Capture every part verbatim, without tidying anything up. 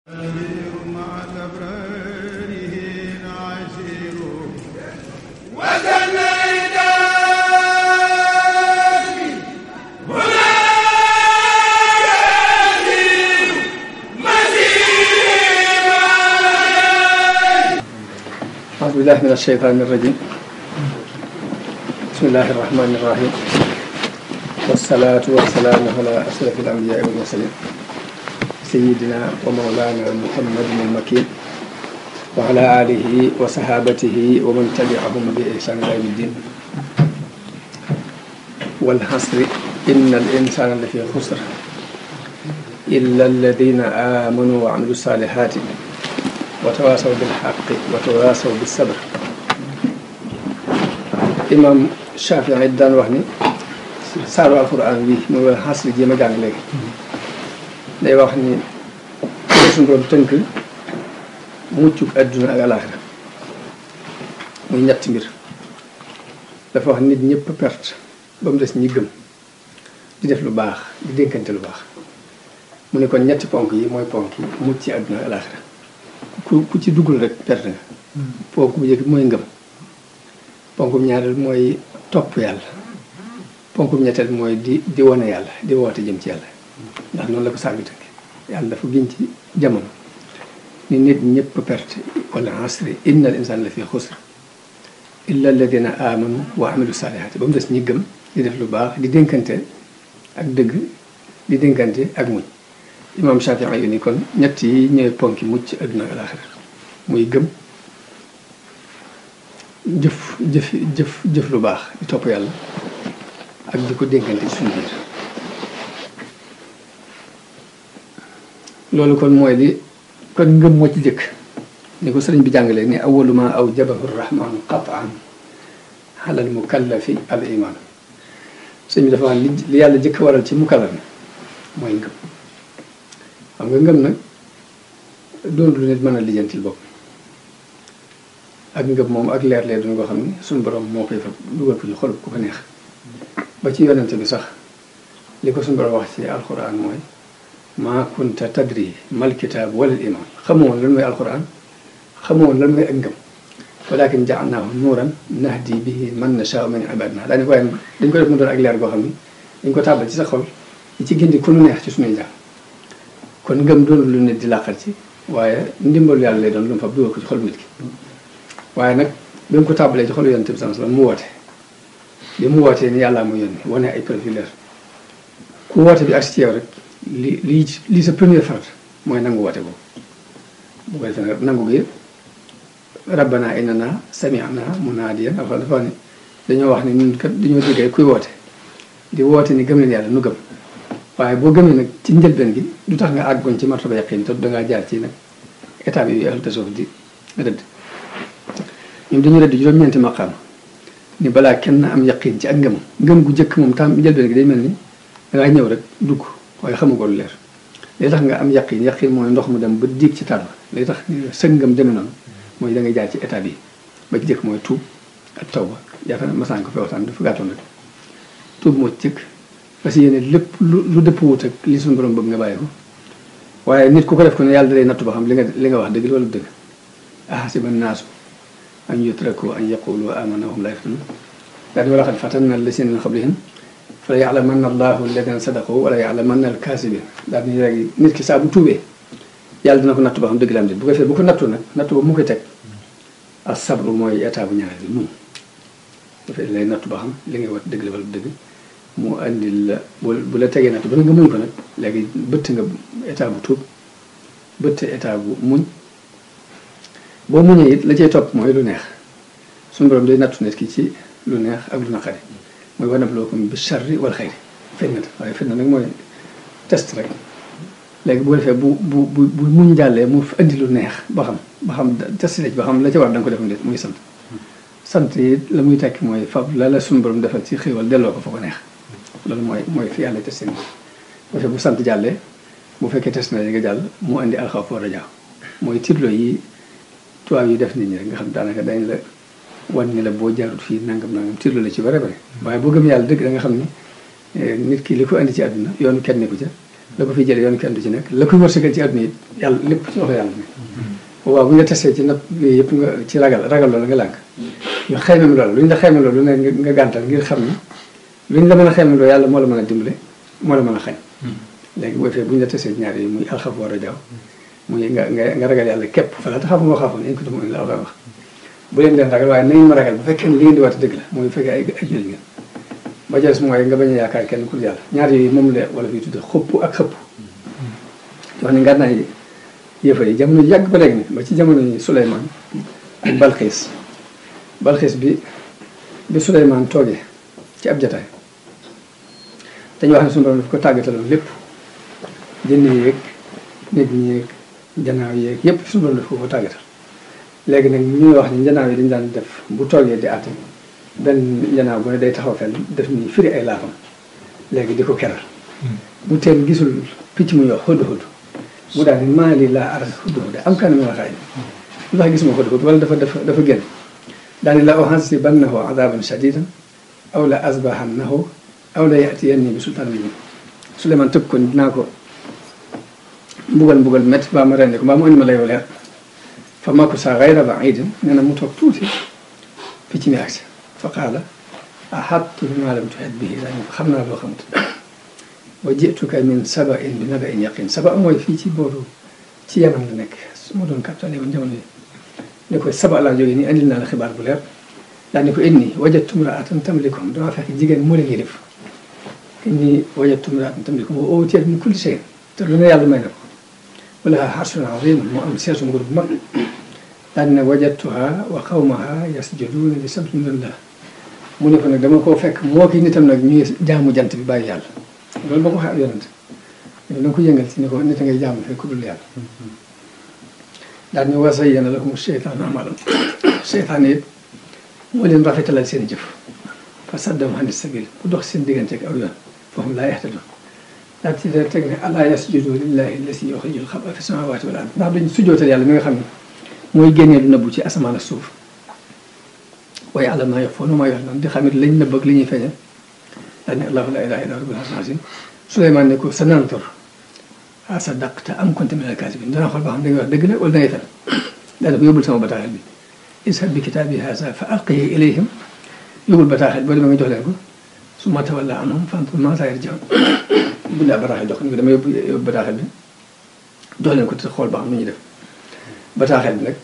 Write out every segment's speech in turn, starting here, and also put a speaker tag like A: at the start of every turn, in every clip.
A: مع الأبرار عسير وزنيداني هنا يسير مسيرا.
B: أعوذ بالله من الشيطان الرجيم. بسم الله الرحمن الرحيم، والصلاة والسلام على أشرف الأنبياء والمرسلين سيدنا ومولانا محمد المكين وعلى آله وصحابته ومن تبعهم بإحسان إلى يوم الدين. والحصر إن الإنسان لفي خسر إلا الذين آمنوا وعملوا الصالحات وتواصوا بالحق وتواصوا بالصبر. إمام Shaafi'i daan wax ni saaru alxuraan bi muy wal xasri jéem a jàng léegi day wax ni suñu borom tënk muccuk adduna ak alaaxira muy ñetti mbir. dafa wax nit ñëpp perte ba mu des ñi gëm di def lu baax di dénkante lu baax. mu ne kon ñetti ponk yi mooy ponk yi mucc ci adduna ak alaaxira ku ku ci duggul rek perte nga. ponk bu njëkk bi mooy ngëm. ponk bu ñaareel mooy topp yàlla. ponk bu ñetteel mooy di di wane yàlla di woote jëm ci yàlla ndax noonu la ko sàmmi tënk yàlla dafa giñ ci jamono ni nit ñëpp perte wala asri inna al insana la fi xusr illa alladina amanu wa amilu salihati ba mu des ñi gëm di def lu baax di dénkante ak dëgg di dénkante ak muñ. imam Shaafi'i yu ni kon ñett yi ñooy ponki mucc adduna alaxira muy gëm jëf jëf jëf jëf lu baax di topp yàlla ak di ko dénkante ci suñu biir. loolu kon mooy li kon ngëm moo ci jëkk ni ko sëriñ bi jàngalee ni awwalu ma aw jabahu rahmanu qataan alal mukallafi al iman. sëriñ bi dafa wax li li yàlla jëkk waral ci mukallaf mi mooy ngëm. xam nga ngëm nag doon lu nit mën a lijjantil bopp ak ngëm moom ak leer leer duñ ko xam ni suñu borom moo koy fa dugal ko ci xolub ku ko neex. ba ci yonente bi sax li ko suñu borom wax ci alquran mooy maa kunta tadri mal kitaab wala iman. xamoon lan mooy alquran xamoon lan mooy ak ngëm walakin ja'alnaahu nuuran nahdi bihi man nashaa'u min ibadina. daani waaye dañ ko def mu doon ak leer goo xam ni dañ ko tàbbal ci sa xol di ci gindi ku nu neex ci suñuy jàmm. kon ngëm doon lu nit di làqal ci waaye ndimbalu yàlla lay doon lu mu fa dugal ko ci xol nit ki. waaye nag bi mu ko tàbbalee ci xolu yonent bi sallallahu alayhi wasallam mu woote bi mu wootee ni yàllaa mu yónni wane ay preuve yu leer ku woote bi ak si yow rek li lii lii sa première farat mooy nangu woote boobu. bu ko defee nag nangu gi rabbana innana sami'na munaadiyan dafa dafa ne dañoo wax ni ñun kat dañoo déggee kuy woote di woote ni gëm leen yàlla nu gëm. waaye boo gëmee nag ci njëlbeen gi du tax nga àggoon ci martaba yaqin te dangaa jaar ci nag état bi yu ahlu tasawuf di rëdd. ñoom dañu rëdd juróom-ñeenti maqaam ni balaa kenn am yaqin ci ak ngëm ngëm gu njëkk moom tam njëlbeen gi day mel ni dangaa ñëw rek dugg waaye xamugoo lu leer. li tax nga am yaqin yaqin mooy ndox mu dem ba diig ci tànn li tax sëg ngëm demee noonu mooy da ngay jaar ci état bi ba ci jëkk mooy tuub ak tawba. yaakaar naa masaan ko fi waxtaan dafa gàttoon rek tuub moo ci jëkk parce que yéene lépp lu lu dëpp wut ak li suñu borom bëgg nga bàyyi ko. waaye nit ku ko def ko ne yàlla da lay nattu ba xam li nga li nga wax dëgg wala dëgg. ahasiba naasu an yutraku an yaqulu amanna wa hum laa yaftanuun. daal di wa laqad fatanna llaziina min qablihim fa ya'lamanna allahu allaziina sadaqu wa la ya'lamanna al-kaasibiin. daal di léegi nit ki saa bu tuubee yàlla dina ko nattu ba xam dëgg la am déet bu ko defee bu ko nattu nag nattu ba mu koy teg as-sabru mooy état bu ñaareel bi muñ. dafay lay nattu ba xam li ngay wax dëgg la wala dëgg mu andil la bu la tegee nattu ba nga muñ ko nag léegi bëtt nga état bu tuub bëtt état bu muñ. boo muñee it la cay topp mooy lu neex suñu borom day nattu nit ki ci lu neex ak lu naqari mooy wa nabluukum bi sharri wal xayri fitna waaye fitna nag mooy test rek. léegi bu defee bu bu bu bu muñ jàllee mu indi lu neex ba xam ba xam test la ci ba xam la ca war da nga ko def nit muy sant. sant yi la muy tekki mooy fab la la suñu borom defal ci xéwal delloo ko fa ko neex loolu mooy mooy fi yàlla testé nii. bu fekkee bu sant jàllee bu fekkee test na yi nga jàll mu indi alxawf wa rajaa mooy tirlo yi. tubaab yi def nit ñi rek nga xam daanaka dañ la wan ni la boo jaarut fii nangam nangam tirlu la ci bare bare waaye boo gëm yàlla dëgg da nga xam ni nit ki li ko indi ci àdduna yoonu kenn ku ca la ko fi jëlee yoon kenn du ci nekk la koy wërsëgal ci àdduna yi yàlla lépp ci loxo yàlla ne boobaa bu ñu la tesee ci napp yooyu yëpp nga ci ragal ragal loolu nga lànk ñu xaymam loolu lu ñu la xaymam loolu lu ne nga gàntal ngir xam ni lu ñu la mën a xaymam loolu yàlla moo la mën a dimbale moo la mën a xañ léegi boo fee bu ñu la tesee ñaar yi muy alxaf war a jaaw muy nga nga nga ragal yàlla képp fa la taxaw moo xaafoon in ko dum la wax bu leen leen ragal waaye nañ ma ragal bu fekkee li ngeen di waat dëgg la mooy bu fekkee ay ay jullit ngeen ba jëles mooy nga bañ a yaakaar kenn ku yàlla ñaar yooyu moom la wala fi tudde xupp ak xëpp wax ni nga naay yëfar yi jamono yàgg ba léegi ni ba ci jamono yi Souleymane ak Balxiis Balxiis bi bi Souleymane toogee ci ab jataay dañu wax ne suñu borom daf ko tàggataloon lépp jënd yéeg nit ñi janaaw yeeg yëpp suñu borom daf ko ko tàggatal léegi nag ñu wax ni janaaw yi dañu daan def bu toogee di àtte benn janaaw bu ne day taxaw fenn def ni firi ay laafam léegi di ko keral bu teen gisul picc mu yox xudd xudd mu daal ni maa lii laa aral xudd xudd am kaani ma la xaay lu tax gisuma xudd xudd wala dafa dafa dafa génn daal ni la u'azzibannahu azaban shadidan aw la azbahannahu aw la ya'tiyanni bi sultaan bi Souleymane tëgg ko dinaa ko mbugal mbugal métti baa ma rendi ko mbaa mu indi ma layoo leer fa makusa gayra baidin nee na mu toog tuuti picc mi agsi fa qaala ahattu bimaa lam tuhit bihi dañu ko xam naa loo xamut wa jituka min saba'in bi naba'in yaqin saba mooy fii ci booru ci Yaman la nekk su ma doon capitale woon jamono yi ne ko saba laa jógee nii andil naa la xibaar bu leer daal ni ko inni wajadtu imra'atan tamlikum dama fekk jigéen moo leen def inni wajadtu imra'atan tamlikum wa uutiyat min kulli shay'in te lu ne yàlla may na ko walaha arshun azim mu am seesu nguur bu mag daal ne wajadtuha wa qawmaha yasjuduuna li shamsi min dunillah mu ne ko nag dama koo fekk moo ki nitam nag ñuy jaamu jant bi bàyyi yàlla loolu boo ko waxee ab yonent da nga ko yëngal ci ni ko nit a ngay jaamu fekk ku dul yàlla daal ne wa zayyana lahum sheytaanu a'maalahum seytaan it moo leen rafetalal seen jëf fa saddahum ani sabiil ku dox seen diggante ak aw yoon fa hum laa yahtaduun daal ci da teg ne alaa yasjudu lillahi allasi yuxrijul xaba fi samawati wal ard ndax dañ sujjootal yàlla mi nga xam ne mooy génnee lu nëbbu ci asamaan ak suuf wa ya'lamu maa yuxfuuna wa maa yu'linuun di xam it lañ nëbb ak li ñuy feeñal daal ne allahu laa ilaaha illaa huwa rabbul arshil aziim Souleymane ne ko sa nantor a sadaqta am kunta minal kaasibiin danaa xool ba xam da ngay wax dëgg la wala da ngay fen daal ko yóbbul sama bataaxel bi ishab bi kitaabi haazaa fa alqihi ilayhim yóbbul bataaxel boo demee nga jox leen ko summa tawallaa anhum fanzur maazaa yarji'uun bu laa bataaxel jox ni ko dama yóbbu yóbbu bataaxel bi jox leen ko te xool ba xam nu ñuy def bataaxel bi nag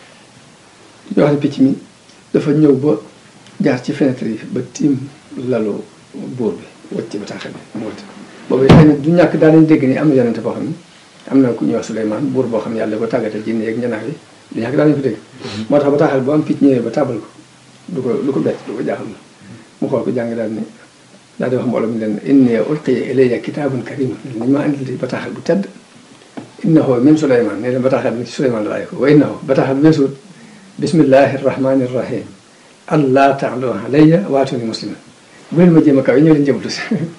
B: ñoo xam ne picc mi dafa ñëw ba jaar ci fenêtre yi ba tiim lalu buur bi wacc ci bataaxel bi mu wacc boobu tamit du ñàkk daal dañu dégg ni am na yonente boo xam ne am na ku ñuy wax Souleymane buur boo xam ne yàlla ko tàggatal jinne yeeg ñanaaw yi du ñàkk daal dañu ko dégg moo tax bataaxel bu am picc ñëwee ba tàbbal ko du ko du ko bett du ko jaaxal mu xool ko jàng daal ni daal di wax mbooloo mi leen inni ulqiya ilayya kitaabun kariim nañ ma andil bataaxel bu tedd innahu min Souleymane ne leen bataaxel bi ci Souleymane la ko wa innahu bataaxel bi weesuut bismillahi rahmani rahim allah ta'alu alayya waatuni muslimin bu leen ma jéem a kaw yi ñëw leen jëmatu si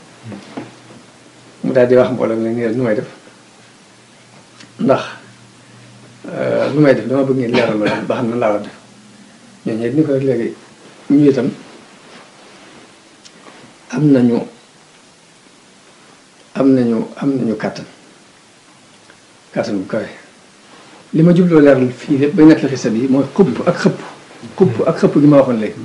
B: mu daal di wax mbooloo mi ne nu may def ndax lu may def dama bëgg ngeen leeral ma ba xam ne laa war a def ñooñu ñëpp ni ko rek léegi ñu itam am nañu am nañu am nañu kàttan kàttan bu kawe li ma jubloo leeral fii lépp bay nekk la xisa bi mooy xupp ak xëpp xupp ak xëpp gi ma waxoon léegi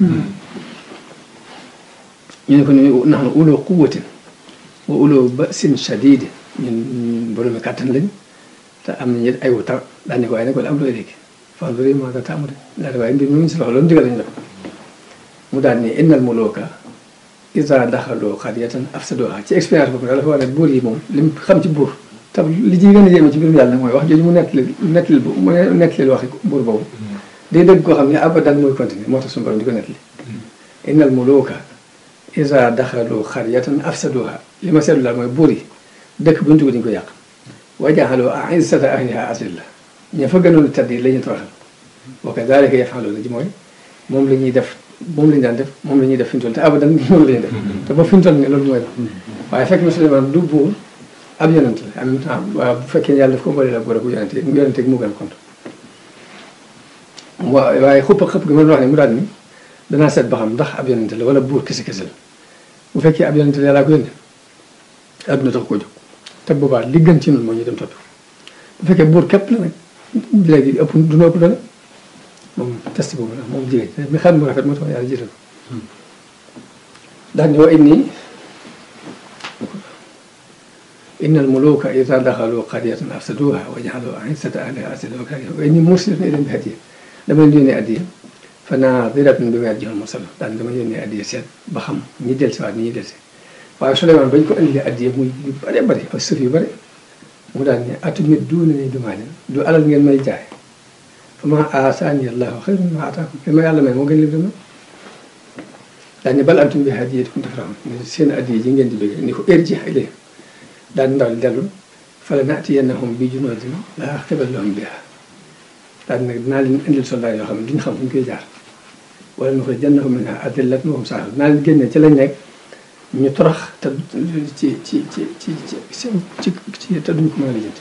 B: ñu ne ko ni nahnu uloo quwwatin wa uloo ba'sin shadiid ñun boroomi kàttan lañ te am nañu ay wu tar daan ne ko waaye nag wala am looy léegi fanzuri maadaa ta'maluun daal di waaye mbir mi ngi si loxo loolu ndigal lañu def mu daal ni innal muluuka izaa daxaluu qaryatan afsaduuhaa ci expérience boobu daal dafa wax ne buur yi moom li mu xam ci buur te li ci gën a yéeme ci mbirum yàlla nag mooy wax jooju mu nettali nettali bu mu nettali waxi buur boobu day dëgg koo xam ne abadan mooy continuer moo tax suñu borom di ko nettali innal muluuka izaa daxaluu qaryatan afsaduuhaa li ma seetlu daal mooy buur yi dëkk bu ñu dugg dañu ko yàq wa ja'aluu a'izzata ahlihaa azilla ña fa gënoon tedd yi la ñu toroxal wa kazaalika yaf'aluuna ji mooy moom la ñuy def moom la ñu daan def moom la ñuy def fi ñu toll te abadan moom la ñuy def te ba fi ñu toll nii loolu mooy def waaye fekk na Souleymane du buur ab yonent la en même temps waaw bu fekkee yàlla daf ko boole la buur ak bu yonent yi yonent mu gën a compte waaye xupp ak xëpp gi ma doon wax ne mu daal ni danaa seet ba xam ndax ab yonent la wala buur kese kese la bu fekkee ab yonent la yàllaa ko yónni adduna tax koo jóg te boobaa li gën ci noonu moo ñu dem toppi bu fekkee buur képp la nag léegi ëpp du ëpp doole moom test boobu la moom jigéen mi xam mu rafet moo tax yàlla jiital daal ni wa inni innal muluka idha dakhalu qaryatan afsaduha wa ja'alu a'izzata ahliha azilla wa inni mursilun ilayhim bi hadiyya dama leen yónnee addiya fa naadiratun bimaa yarji'ul mursalun daal dama yónnee addiya seet ba xam ñi dellusiwaat ni ñuy dellusi waaye Suleymaan bañ ko indilee addiya muy yu bare bare ak sëf yu bare mu daal ne atumidduunanii bimaalin du alal ngeen may jaay fa maa aataani Allaahu xayrun mimmaa aataakum li ma yàlla may moo gën lim dama daal ne bal antum bi hadiyatikum tafrahuun seen addiya ji ngeen di bëgg ni ko irji' ilayhim daal ndaw li dellu fala na'tiyannahum bi junuudin laa qibala lahum bihaa daal nag dinaa leen indil soldat yoo xam ne duñ xam fu ñu koy jaar wala nuxrijannahum minhaa adillatan wa hum saaxiruun dinaa leen génne ci lañ nekk ñu torox te ci ci ci ci ci ci ci te duñ ko mën a lijjanti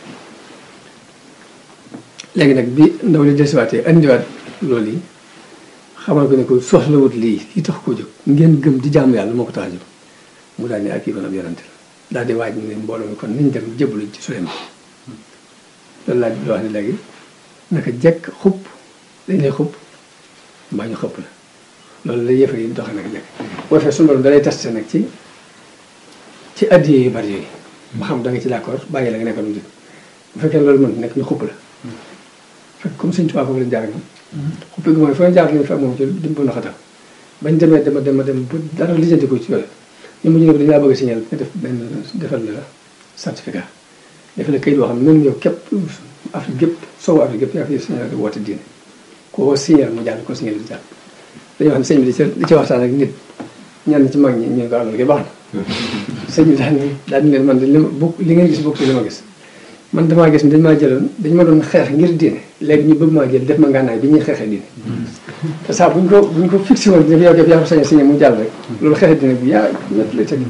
B: léegi nag bi ndaw li desiwaatee andiwaat loolu yi xamal ko ne ko soxlawut lii lii tax koo jóg ngeen gëm di jaamu yàlla moo ko tax a jóg mu daal ne ak kii kon ab yonante la daal di waaj ne mbooloo mi kon nañ dem jébbalu ci Suleymaan loolu laa di wax ne léegi naka jekk xupp dañ lay xupp mbaa ñu xëpp la loolu la yëfe yi doxe nag léegi boo fee suñu borom da lay testé nag ci ci addiye yu bari yooyu ba xam da nga ci d'accord bàyyi la nga nekkoon di bu fekkee loolu mën nekk ñu xupp la fekk comme Sëñ Tuubaa foofu lañ jaar moom xuppi gi mooy foo jaar lañ fekk moom ci dim bu naxatal bañ demee dema dema dem ba dara lijjanti ko ci yooyu ñu mujj ne ko dañu laa bëgg a signal nga def benn defal la certificat defal la kayit boo xam ne même yow képp Afrique gépp soowu Afrique gépp yaa fi signal woote diine koo signal mu jàll ko signal di jàll dañoo xam ne sëñ bi di ci di ci waxtaan ak nit ñenn ci mag ñi ñu ko àndal gi baax na sëñ bi daal ni daal di leen man de li ma bokk li ngeen gis bokk ci li ma gis man damaa gis dañ maa jëloon dañ ma doon xeex ngir diine léegi ñu bëgg maa jël def ma ngànnaay bi ñuy xeexee diine te saa buñ ko buñ ko fixé woon def yow def yaa ko sañ signé mu jàll rek loolu xeexee diine bi yaa ñett lay teg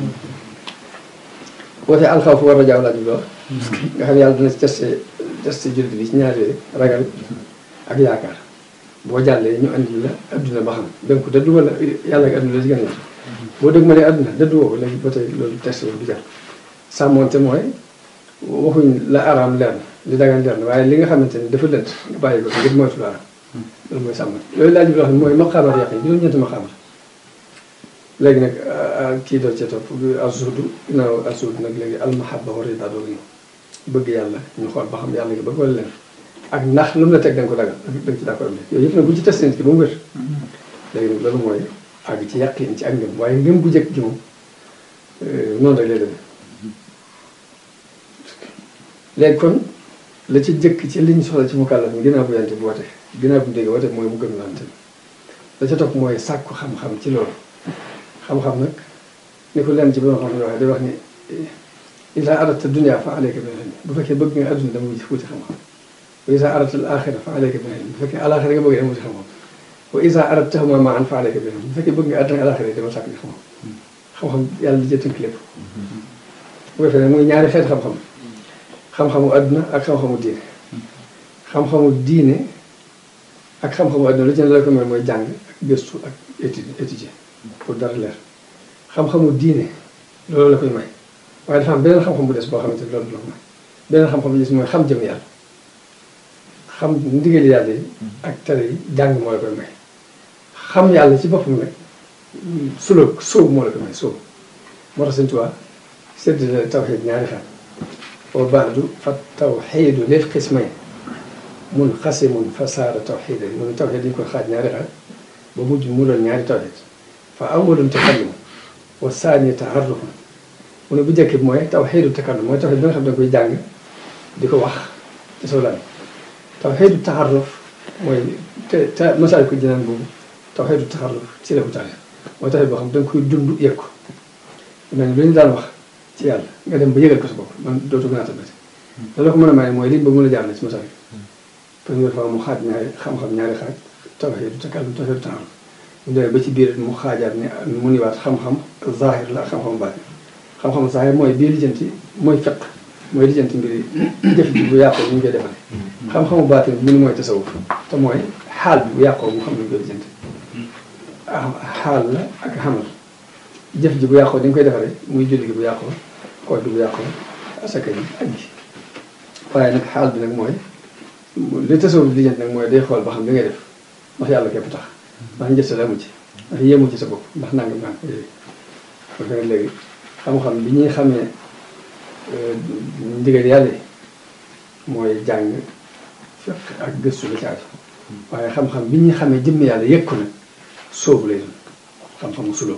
B: wootee alxawfu war a jaaw laa jubloo nga xam ne yàlla dina ci testé testé jullit bi ci ñaar yooyu ragal ak yaakaar boo jàllee ñu andi la adduna ba xam donc dëddu wala yàlla ak adduna la ci gën a boo dëgg ma ne adduna dëddu woo ko léegi ba tey loolu test du jar sàmmoonte mooy waxuñ la araam leer na li dagan leer na waaye li nga xamante ni dafa lënt nga bàyyi ko ngir moytu la araam loolu mooy sàmmoonte yooyu laaj bi loo xam ne mooy maqaamar yaqin juróom-ñeenti maqaamar léegi nag kii doo ca topp azudu ginnaaw azudu nag léegi almahabba wa rida doo ñu bëgg yàlla ñu xool ba xam yàlla nga bëgg wala leen ak ndax lu mu la teg da nga ko dagal da nga ci d'accord yooyu yëpp nag bu ci testé nit ki ba mu wér léegi nag loolu mooy àgg ci yàqin ci ak ngëm waaye ngëm gu jëkk ji moom noonu rek lay demee léegi kon la ci jëkk ci li ñu soxla ci mukallaf mi ginnaaw bu yante bu wate ginnaaw bu mu dégg wate mooy mu gëm lante la ca topp mooy sàkku xam-xam ci loolu xam-xam nag ni ko leen ci borom xam ne waxee day wax ni ida aradta dunya fa alayka bil ilm bu fekkee bëgg nga adduna dama wuti wuti xam-xam wa ida aradta al axira fa alayka bil ilm bu fekkee alaxira nga bëgg dama wuti xam-xam wa ida aradtahuma ma'an fa alayka bil ilm bu fekkee bëgg nga adduna alaxira dama sàkk ci xam-xam xam-xam yàlla di jëtënk lépp bu defee nag muy ñaari xeet xam-xam xam-xamu adduna ak xam-xamu diine xam-xamu diine ak xam-xamu adduna lu ci ne la ko mel mooy jàng ak gëstu ak étude étudier pour dara leer xam-xamu diine loolu la koy may waaye dafa am beneen xam-xam bu des boo xamante ne loolu la ko may beneen xam-xam bu des mooy xam jëm yàlla xam ndigali yàlla yi ak tere yi jàng moo la koy may xam yàlla ci boppam nag sulóog sóob moo la koy may sóob moo tax Sëñ Tuubaa sedd la tawxiid ñaari xaaj wa baadu fa tawxiidu lil qismayn munqasimun fa saara tawxiida yi mu ne tawxiid dañu ko xaaj ñaari xaaj ba mujj mu doon ñaari tawxiid fa awwalun takallum wa saani taarrufun mu ne bu njëkk bi mooy tawxiidu takallum mooy tawxiid bi nga xam ne da nga koy jàng di ko wax ci soo laaj tawxiidu taarruf mooy te te Masaalikul Jinaan boobu tawxiidu taarruf ci la ko taalee mooy tawxiid boo xam ne da nga koy dund yëg ko nañ lu ñu daan wax ci yàlla nga dem ba yëgal ko sa bopp man dootu gën a tabati loolu ko mën a may mooy liñ ba mën a jaar na ci Masaalik première fois mu xaaj ñaari xam-xam ñaari xaaj tawxiidu takallum tawxiidu taarruf mu demee ba ci biir mu xaajaat ne mu niwaat xam-xam zahir la ak xam-xam baatin xam-xam zahir mooy bii lijjanti mooy fiq mooy lijjanti mbiri jëf ji bu yàqoo bu ñu koy defale xam-xamu baatin mu ni mooy tasawuf te mooy xaal bi bu yàqoo mu xam ne ñu koy lijjanti xaal la ak xamal jëf ji bu yàqoo dañ koy defaree muy julli gi bu yàqoo koor gi bu yàqoo asaka ji ak ji waaye nag xaal bi nag mooy li tasawuf li jënd nag mooy day xool ba xam li ngay def ndax yàlla képp tax ndax njëstal amu ci ndax yéemu ci sa bopp ndax nangam nangam yooyu parce que léegi xam-xam bi ñuy xamee ndigal yàlla yi mooy jàng fekk ak gëstu la ci aju waaye xam-xam bi ñuy xamee jëmm yàlla yëg ko nag sóobu lay doon xam-xamu sulóob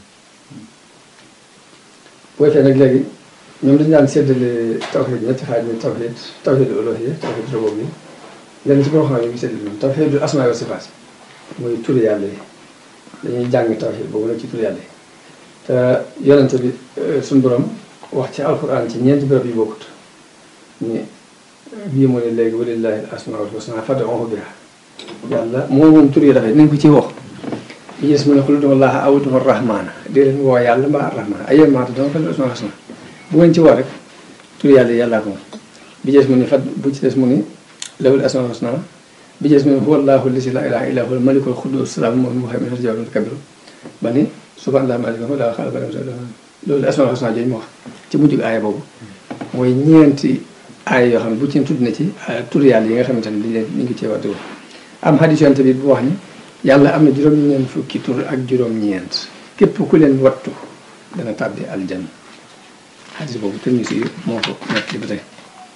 B: booy fee nag léegi ñoom dañu daan séddale tawxiid ñetti xaaj ni tawxiid tawxiid uluhiyya tawxiid rububiyya lenn ci borom xam ne ñu séddale noonu tawxiidul asmaa wa sifaat muy turu yàlla yi dañuy jàng tawxiid boobu nag ci turu yàlla yi te yonente bi suñu borom wax ci alquran ci ñeenti béréb yu bokkut ni bii mu ne léegi walillahi al asmaul husna fad'uhu biha yàlla moom moom tur yi dafay nañ ko ci wax bi gis mu ne qul ud'u llaha aw ud'u rahmaana di leen woo yàlla mbaa rahmaana ayyan maa tad'uu falahu al asmaul husna bu ngeen ci woo rek tur yàlla yàllaa ko moom bi gis mu ne fat bu ci des mu ni lahul asmaul husna bi gis mu ne huwa allahu allazi laa ilaaha illaa huwal malikul quddus salaamun mu'minun muhayminun mutakabbir ba ni subhaanallahi malikul mulki wa xalaqa loolu asmaul husna jooju mu wax ci mujj aaya boobu mooy ñeenti aaya yoo xam ne bu ci tudd na ci tur yàlla yi nga xamante ne li leen ñu ngi cee waxtu am hadis yonent bi bu wax ni yàlla am na juróom-ñeent fukki tur ak juróom-ñeent képp ku leen wattu dana tàbbi aljanna hadis boobu te ñu si moo ko nekk li ba tey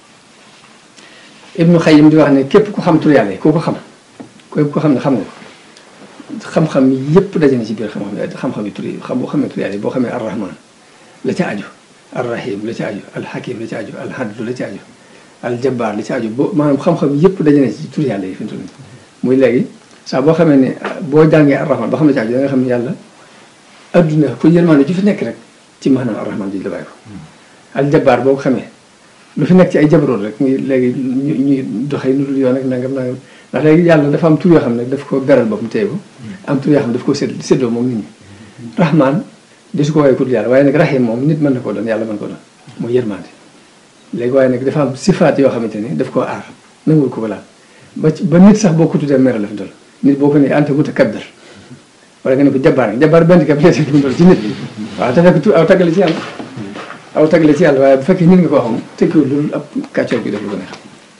B: Ibnu Xayyim di wax ne képp ku xam tur yàlla yi ku ko xam képp ko xam ne xam nga ko xam-xam yëpp daje na ci biir xam-xam xam-xam yi tur yi xam boo xamee tur yàlla yi boo xamee arrahman la ca aju arrahim la ca aju alhakim la ca aju alhaddu la ca aju aljabaar la ca aju boo maanaam xam-xam yëpp daje na ci tur yàlla yi fi mu toll nii muy léegi saa boo xamee ne boo jàngee arrahman ba xam ne ca aju da nga xam ne yàlla adduna ku yërmaande ju fi nekk rek ci maanaam arrahman ji la bàyyi ko aljabaar boo ko xamee lu fi nekk ci ay jabaroot rek muy léegi ñu ñuy doxee nu dul yoon ak nangam nangam ndax léegi yàlla dafa am tur yoo xam ne daf ko beral boppam téye ko am tur yoo xam ne daf ko sédd séddoo moom nit ñi rahman di su ko woowee ku dul yàlla waaye nag rahim moom nit mën na koo doon yàlla mën ko doon mooy yërmande léegi waaye nag dafa am sifaat yoo xamante ni daf koo aar nangul ko balaa ba ba nit sax boo ko tuddee mere la fi toll nit boo ko ne anta mutakabbir wala nga ne ko jabaar jabaar benn kab léegi fi mu toll ci nit waaw te fekk tu aw taggale ci yàlla aw taggale ci yàlla waaye bu fekkee nit nga koo xam tekkiwul loolu ab kàccoor bi def lu ko neex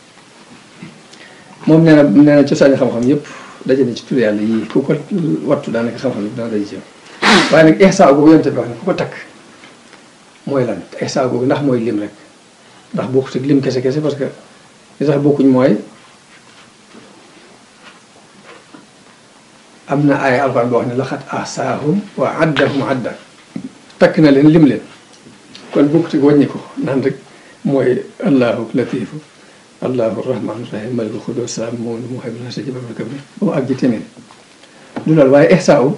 B: moom nee na nee na cosaani xam-xam yëpp daje na ci tur yàlla yii ku ko wattu daanaka xam-xam yëpp dana daje ci yow waaye nag ihsaa googu yonte bi wax ne ku ko takk mooy lan ihsaa googu ndax mooy lim rek ndax bokkut ak lim kese kese parce que li tax bokkuñ mooy am na ay alxuraan boo wax ne laqad ahsaahum wa addahum adda takk na leen lim leen kon bokkut ak wàññi ko naan rek mooy allahu latifu allahu rahmaanu rahim malikul xudus salaam moom muhaymin jabaarul kabir ba mu àgg ci téeméer du loolu waaye ihsaaw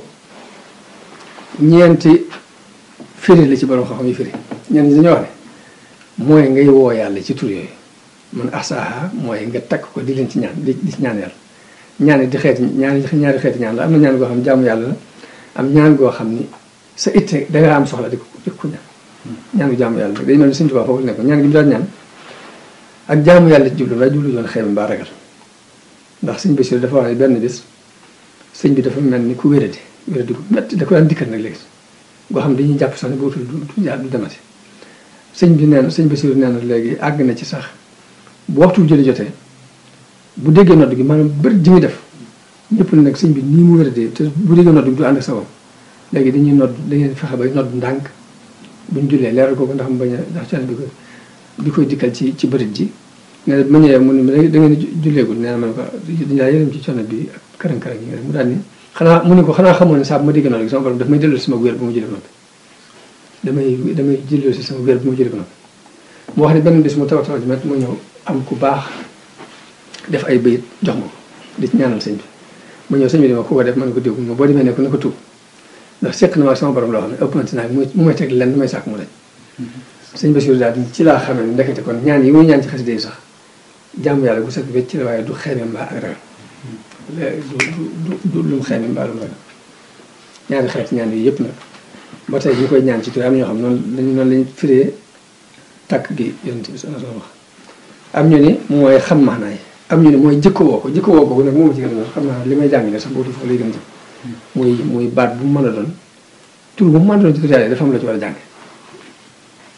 B: ñeenti firi la ci borom xam-xam yi firi ñenn ñi dañoo wax ne mooy ngay woo yàlla ci tur yooyu man ahsaaha mooy nga takk ko di leen ci ñaan di di ci ñaan yàlla ñaan di xeeti ñaari ñaari xeeti ñaan la am na ñaan goo xam ne jaamu yàlla la am ñaan goo xam ni sa itte da nga am soxla di ko di ko ñaan ñaan gu jaamu yàlla day mel ni Sëñ Tuubaa foofu la nekk ñaan gi mu daan ñaan ak jaamu yàlla ci jublu waaye jublu yoon xëy mbaa ragal ndax sëñ Basiru dafa wax ne benn bis sëñ bi dafa mel ni ku wéradi wéradi gu metti da ko daan dikkal nag léegi boo xam ne dañuy jàpp sax ne bootul du du demati sëñ bi nee na sëñ Basiru nee na léegi àgg na ci sax bu waxtu jëli jotee bu déggee nodd gi maanaam bëri ji muy def ñëpp ne nag sëñ bi nii mu wéradee te bu déggee nodd gi du ànd ak sabam léegi dañuy nodd dañuy fexe bay nodd ndànk buñ jullee leeral ko ko ndax mu bañ a ndax coono bi ko bi koy dikkal ci ci bërit ji nee na ma ñëwee mu ne da ngeen julleegul nee na ma ne ko dañu laa yërëm ci coono bi ak karang-karang yi nga def mu daal ni xanaa mu ne ko xanaa xamoon ne saa bu ma déggee noonu rek sama borom daf may delloo si sama wér bu ma jëlee ba noppi damay damay jëlloo si sama wér bu ma jëlee ba noppi mu wax ne benn bis mu taw taw ji met mu ñëw am ku baax def ay bayit jox ma ko di ci ñaanal sëñ bi mu ñëw sëñ bi dama ku ko def ma ne ko dégg ma boo demee ne ko na ko tuub ndax seq na ma ak sama borom loo xam ne ëppante naa mu may teg lenn may sàkk mu dañ sëñ Basiru daal ci laa xamee ne ndekete kon ñaan yi muy ñaan ci xasida yi sax jàmm yàlla gu set wecc la waaye du xeeme mbaa ak ragal du du du lu mu xeeme mbaa lu mu ragal ñaari xeet ñaan yi yëpp nag ba tey ñu koy ñaan ci tur am ñoo xam noonu lañ noonu lañ firee tàkk gi yonent bi sallallahu alayhi wa sallam am ñu ni mooy xam maanaa yi am ñu ni mooy jëkko woo ko jëkko woo ko nag moom ci gën a xam naa li may jàngale sax boobu foofu lay gën a jëm muy muy baat bu mu mën a doon tur bu mu mën a doon ci tur yàlla dafa am la ci war a jànge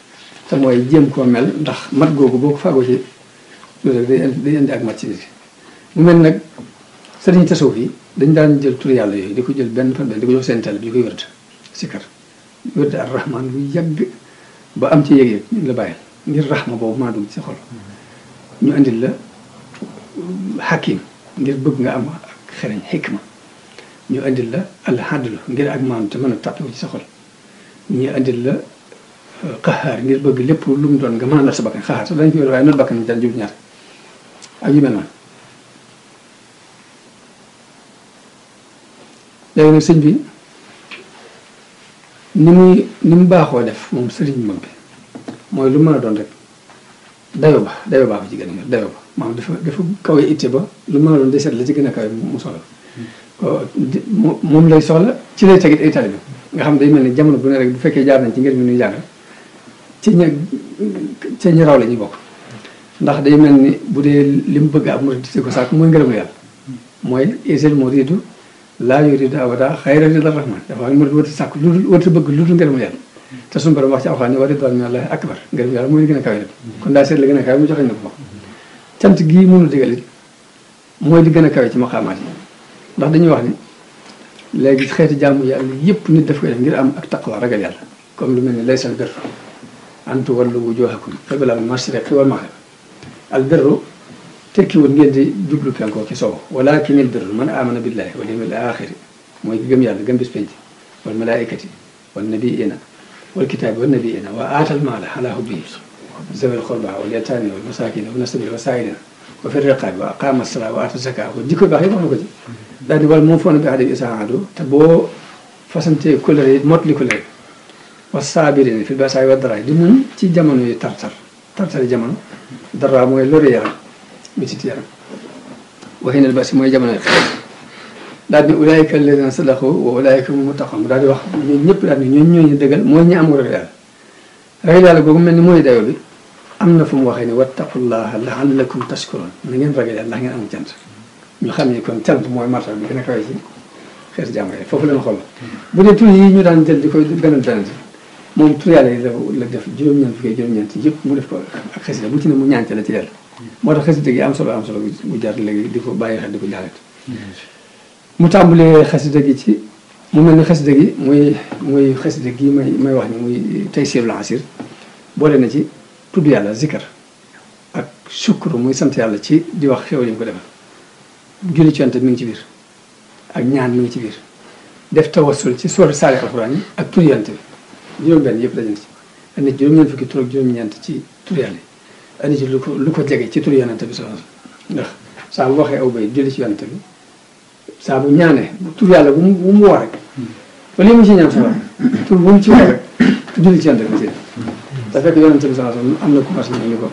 B: te mooy jéem koo mel ndax mat googu boo ko fàggoo ci loolu rek day indi day indi ak mat ci nit mu mel nag sëriñ tasawuf yi dañ daan jël tur yàlla yooyu di ko jël benn fan benn di ko jox seen tali bi di koy wërd sikar wërd ar rahman lu yàgg ba am ci yëg-yëg ñu la bàyyil ngir rahma boobu maa dugg ci xol ñu andil la hakim ngir bëgg nga am ak xereñ xikma ñu andil la al hadlu ngir ak maam te mën a tàppiwu ci sa xol ñu andil la qahaar ngir bëgg lépp lu mu doon nga mën a not sa bakkan xaxaar sax dañ ko yor waaye not bakkan ñu daan jub ñaar ak yu mel noonu léegi nag sëñ bi ni muy ni mu baaxoo def moom sëriñ mag bi mooy lu mën a doon rek dayo ba dayo baa fa ci gën a dayo ba maanaam dafa dafa kawe itte ba lu mën a doon day seet la ci gën a kawe mu soxla moom lay soxla ci lay tegit ay taalibe nga xam day mel ni jamono bu ne rek bu fekkee jaar nañ ci ngir mi nuy jàngal ci ña ci ñi raw la ñuy bokk ndax day mel ni bu dee li mu bëgg ab murid di ko sàkk mooy ngërëmu yàlla mooy isel muridu laa yuridu abada xayra ridar rahman dafa wax murid wata sàkk lu dul wata bëgg lu dul ngërëmu yàlla te suñu borom wax ci alxuraan ni wa ridwaan minallahi akbar ngërëmu yàlla mooy li gën a kawe lépp kon daa seet la gën a kawe mu joxe na ko cant gii mënu digal it mooy li gën a kawe ci maqaamaat yi ndax dañuy wax ni léegi xeeti jaamu yàlla yëpp nit daf koy def ngir am ak taqwa ragal yàlla comme lu mel ni laysal birru an tuwallu wujuhakum qibalal mashriqi wal maghrib al birru tekkiwul ngeen di jublu penkoo ci sow walakinil birru man amana billahi wal yawmil axiri mooy ki gëm yàlla gëm bis penc wal malaikati wal nabiyina wal kitaabi wal nabiyina wa aatal maala ala hubbihi zawil qurba wal yataami wal masakina wa ibna sabil wa saa'ilina wa fi riqaabi wa aqaama salaa wa aata zakaa ko jikko baax yi wax na ko ci daal di wala moom foona bi ahdi isaadu te boo fasantee kóllëre yi mot li kóllëre wa saabirina fil ba'saa'i wa daraa'i di muñ ci jamono yi tartar tartari jamono dara mooy lori yaram bitit yaram waxi nel basi mooy jamono yi daal di ulaayika alladina sadaqu wa ulaayika hum muttaqun daal di wax ñun ñëpp daal di ñooñu ñooñu dëggal mooy ñi am ragal yàlla ragal yàlla googu mel ni mooy dayo bi am na fu mu waxee ne wattaqullaha la'allakum tashkurun na ngeen ragal yàlla ndax ngeen am cant ñu xam ni kon cant mooy martal bi gën a kawe ci xeetu jàmm yi foofu leen xool bu dee tur yi ñu daan jël di koy benn benn moom tur yàlla yi la la def juróom-ñeent fukki juróom-ñeent yëpp mu def ko ak xasida bu ci ne mu ñaante la ci yàlla moo tax xasida gi am solo am solo bu jar léegi di ko bàyyi xel di ko jaaret mu tàmbalee xasida gi ci mu mel ni xasida gi muy muy xasida gi may may wax ni muy Taysirul Asir boole na ci tudd yàlla zikar ak sukkur muy sant yàlla ci di wax xew li mu ko defal julli ci yonent mi ngi ci biir ak ñaan mi ngi ci biir def tawassul ci soor saari alxuraan yi ak tur yonent bi juróom-benn yëpp daje na ci andi juróom-ñeent fukki tur ak juróom-ñeent ci tur yàlla yi andi ci lu ko lu ko jege ci tur yonent bi soxna ndax saa bu waxee aw bay julli ci yonent bi saa bu ñaanee tur yàlla bu mu bu mu woo rek wala mu ci ñaan sa tur bu mu ci woo rek julli ci yonent bi ci te fekk yonent bi soxna am na commencé ñu ni ko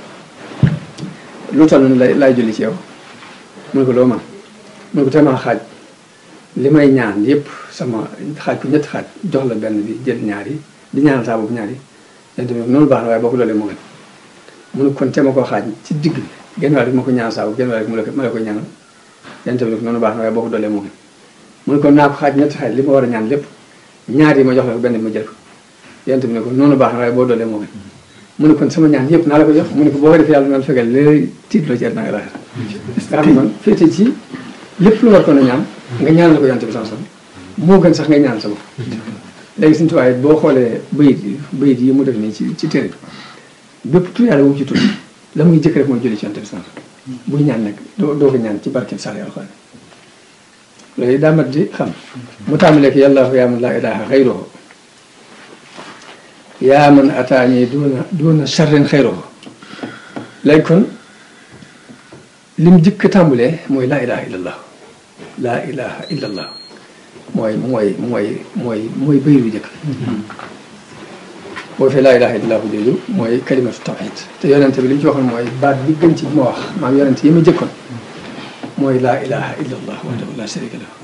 B: lu toll ni lay laay julli ci yow mu ne ko loo man mu ne ko temaa xaaj li may ñaan yëpp sama xaaj ko ñetti xaaj jox la benn bi jël ñaar yi di ñaanal saa boobu ñaar yi yonent bi noonu baax na waaye boo ko loolee moo gën mu ne kon tema koo xaaj ci digg bi genn wàll bi ma ko ñaan saa boobu genn wàll bi mu la ma la koy ñaanal yonent bi noonu baax na waaye boo ko doolee moo gën mu ne kon naa ko xaaj ñetti xaaj li ma war a ñaan lépp ñaar yi ma jox la ko benn bi ma jël ko yonent bi ne ko noonu baax na waaye boo doolee moo gën mu ne kon sama ñaan yëpp naa la ko jox mu ne ko boo ko def yàlla na la fekkal léegi tiitloo ci àddina ak àllaaxira nga xam ne kon féete ci lépp lu war ko na ñaan nga ñaanal ko yonent bi sama moo gën sax nga ñaan sa bopp léegi suñu tubaab boo xoolee bayit yi bayit yi mu def nii ci ci téere bi bépp tur yàlla wu ci tur la muy jëkk rek mooy julli ci yonent bi sama buy ñaan nag doo doo ko ñaan ci barkeb sax alxuraan loolu daa mat di xam mu tàmbalee ko yàlla yaa man laa ilaaha xayruhu yaa man ataani duuna duuna sharrin xayruhu léegi kon lim jëkk tàmbalee mooy laa ilaha illallah laa ilaha illallah mooy mooy mooy mooy mooy bayit bu jëkk boo fee laa ilaha illallah bu jooju mooy kalimatu tawhid te yonente bi li ñu ci waxoon mooy baat bi gën ci ma wax maam yonente yi ma jëkkoon mooy laa ilaha illallah wahdahu la sharika lahu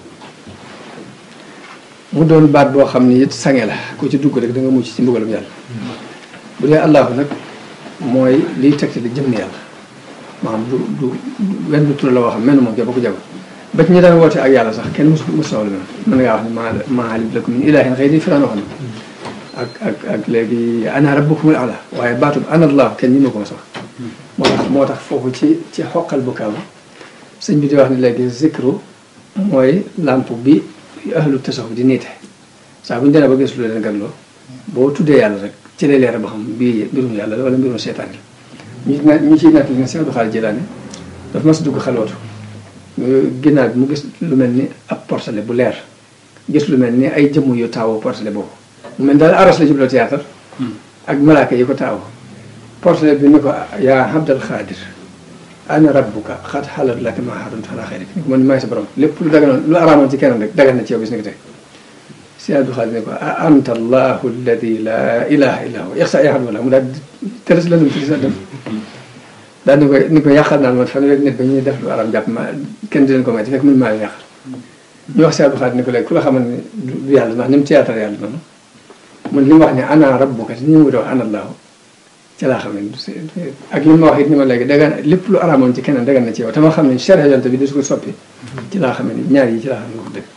B: mu doon baat boo xam ni it sange la ku ci dugg rek da nga mucc ci mbugalum yàlla bu dee allahu nag mooy liy tegte di jëm ni yàlla maanaam du du wenn tur la woo xam mel moom ke ba ko jago ba ci ñi daan woote ak yàlla sax kenn mosu mosu la mën ngaa wax ne maa maa alimtu lakum min ilaahin ghayri firaan wax na ak ak ak léegi ana rabbukumul a'la waaye baatub ana allah kenn ñi ma ko sax moo tax moo tax foofu ci ci xoqal bu kaaw sëñ bi di wax ne léegi zikru mooy lamp bi ahlu tasawuf di niite saa bu ñu demee ba gis lu leen ganloo boo tuddee yàlla rek ci lay leer ba xam bii mbirum yàlla la wala mbirum seetaan la ñu ne ñu ciy natt li nga Seex Abdul Xaadir Jilaani dafa mas dugg xalwatu ginnaaw bi mu gis lu mel ni ab portele bu leer gis lu mel ni ay jëmm yu taawoo portele boobu mu mel daal aras la jubloo théâtre ak malaaka yi ko taawoo portele bi ni ko yaa Abdul Xaadir ana rabbuka xat xalat laka ma xaarun ala xayrik ni ko man maay sa borom lépp lu daganoon lu araamoon ci keneen rek dagan na ci yow bis ni ko tey Seex Abdul Xaadir ne ko a anta allahu alladi la ilaha illa huwa ixsa yaxad wala mu daal tëres la ci sa dem daal ni ko ni ko yàqal naa ma fan rek nit ba ñuy def lu araam jàpp ma kenn di leen ko may te fekk mën maa leen yàqal ñu wax Seex Abdul Xaadir ni ko léegi ku la xamal ne du yàlla ndax ni mu théâtre yàlla noonu mun li mu wax ne ana rabbuka te ni mu wax ana allahu ci laa xam ne ak li ma wax it ni ma léegi dagan lépp lu araamoon ci keneen dagan na ci yow te ma xam ne charia yonte bi di su ko soppi ci laa xam ne ñaar yi ci laa xam ne wax dëgg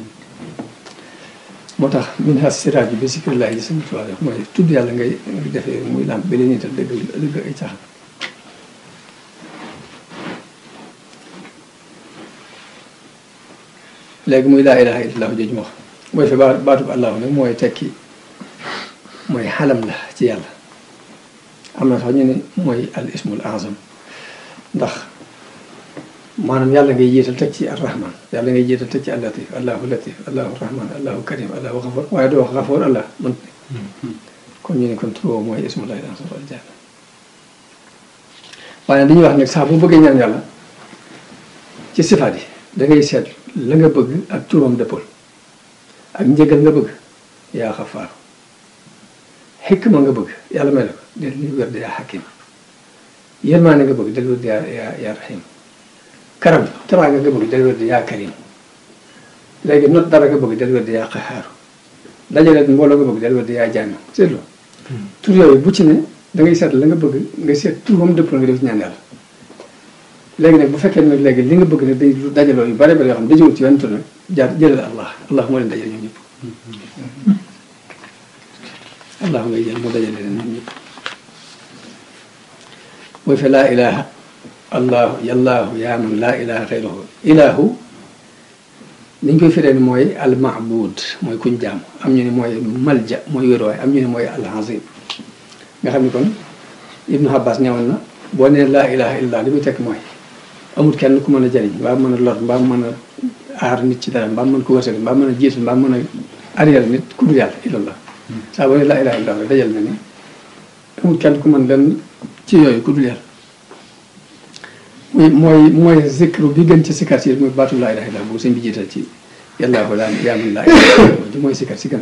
B: moo tax min has siraaj bi zikrillahi yi sëñ Tuubaa mooy tudd yàlla ngay defee muy làmp bi la ñuy tal dëgg dëgg ay caaxaan léegi muy laa ilaha illallah jooju ma wax mooy fi ba baatub allahu nag mooy tekki mooy xalam la ci yàlla am na sax ñu ne mooy al ismul azam ndax maanaam yàlla ngay jiital teg ci arrahman yàlla ngay jiital teg ci allatif allahu latif allahu rahman allahu karim allahu xafoor waaye doo wax xafoor allah man kon ñu ne kon tur mooy ismullahi azam wal jalla waaye dañuy wax nag sax bu bëggee ñaan yàlla ci sifaat yi da ngay seet la nga bëgg ak turam dëppal ak njëgal nga bëgg yaa xafaar xikma nga bëgg yàlla may la ko del li wér di yaa xakim yërmaane nga bëgg del wér di yaa yaa yaa rahim karam teraanga nga bëgg del wér di yaa karim léegi not dara nga bëgg del wér di yaa qaxaaru dajale mbooloo nga bëgg del wér di yaa jaami seetlu tur yooyu bu ci ne da ngay seet la nga bëgg nga seet turam dëppal nga def ci ñaan yàlla léegi nag bu fekkee nag léegi li nga bëgg nag day dajaloo yu bare bare yoo xam ne dajewul ci wenn tur nag jaar jëlal allah allah moo leen dajale ñoom ñëpp allah ngay jël mu dajale leen ñoom ñëpp mooy fa laa ilaha allahu yallaahu yaa man laa ilaha xayruhu ilahu niñ koy firee ni mooy al maabud mooy kuñ jaam am ñu ne mooy malja mooy wéruwaay am ñu ne mooy al azim nga xam ne kon ibnu abbas ñëwoon na boo nee laa ilaha illallah li muy tekk mooy amul kenn ku mën a jariñ mbaa mën a lor mbaa mën a aar nit ci dara mbaa mën ko wërsëg mbaa mën a jiitu mbaa mën a arrière nit ku dul yàlla illallah saa boo nee laa ilaha illallah dajal na ni amul kenn ku mën leen ci yooyu ku dul yàlla muy mooy mooy zikru bi gën ci sikar si mooy baatu laa ilaha illallah bu sëñ bi jiital ci yàllaa ko daan yaa man laa ilaha illallah mooy sikar si gën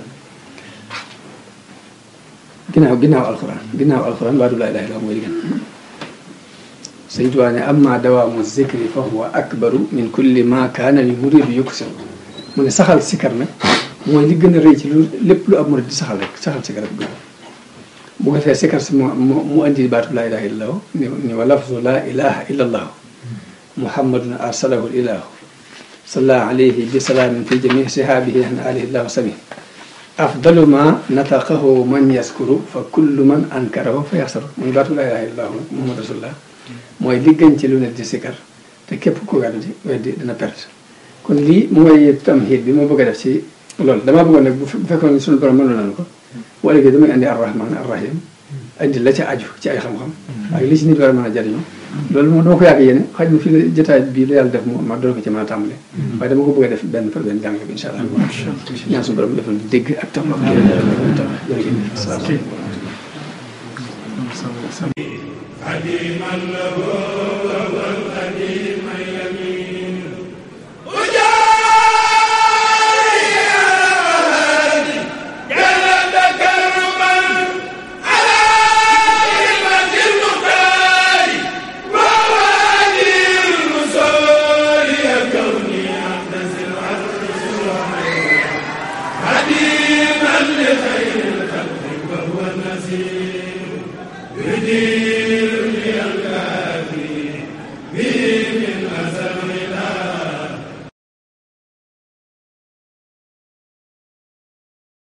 B: ginnaaw ginnaaw alquran ginnaaw alquran baatu laa ilaha illallah mooy li gën sëñ Tuubaa ne amma dawaamu zikri fa huwa akbaru min kulli ma kaana li muridu yuksir mu ne saxal sikar nag mooy li gën a rëy ci lu lépp lu ab murid di saxal rek saxal sikar ak gën bu ko defee sikar si mu mu andi baatu laa ilaha illallah ni ni wa lafzu laa ilaha illallah muhammadun arsalahu ilahu salla alayhi bi salaamin fi jami sihaabihi an alihi llahu sami afdalu ma nataqahu man yaskuru fa kullu man ankarahu fa yaxsaru muy baatu laa ilaha illallah muhammad rasulullah mooy li gën ci lu ne di sikar te képp ku weddi weddi dina perte kon lii mooy tamhid bi ma bëgg a def ci loolu damaa bëggoon nag bu fekkoon suñu borom mënoon nañu ko wala gi damay andi arrahman arrahim andi la ca aju ci ay xam-xam ak li ci nit war a mën a jariñoo loolu moom dama ko yàgg yéene xaj na fii la jotaay bii la yàlla def mo ma doon ko ci mën a tàmbale waaye dama ko bëgg a def benn par benn jàng bi incha allah ñaan suñu borom defal dégg ak tam ak
A: قديما له والقديم يمين وجاري جل تكرما على كلمة المختار ووالي الرسول كوني اعتزل قديما لخير الخلق وهو النزير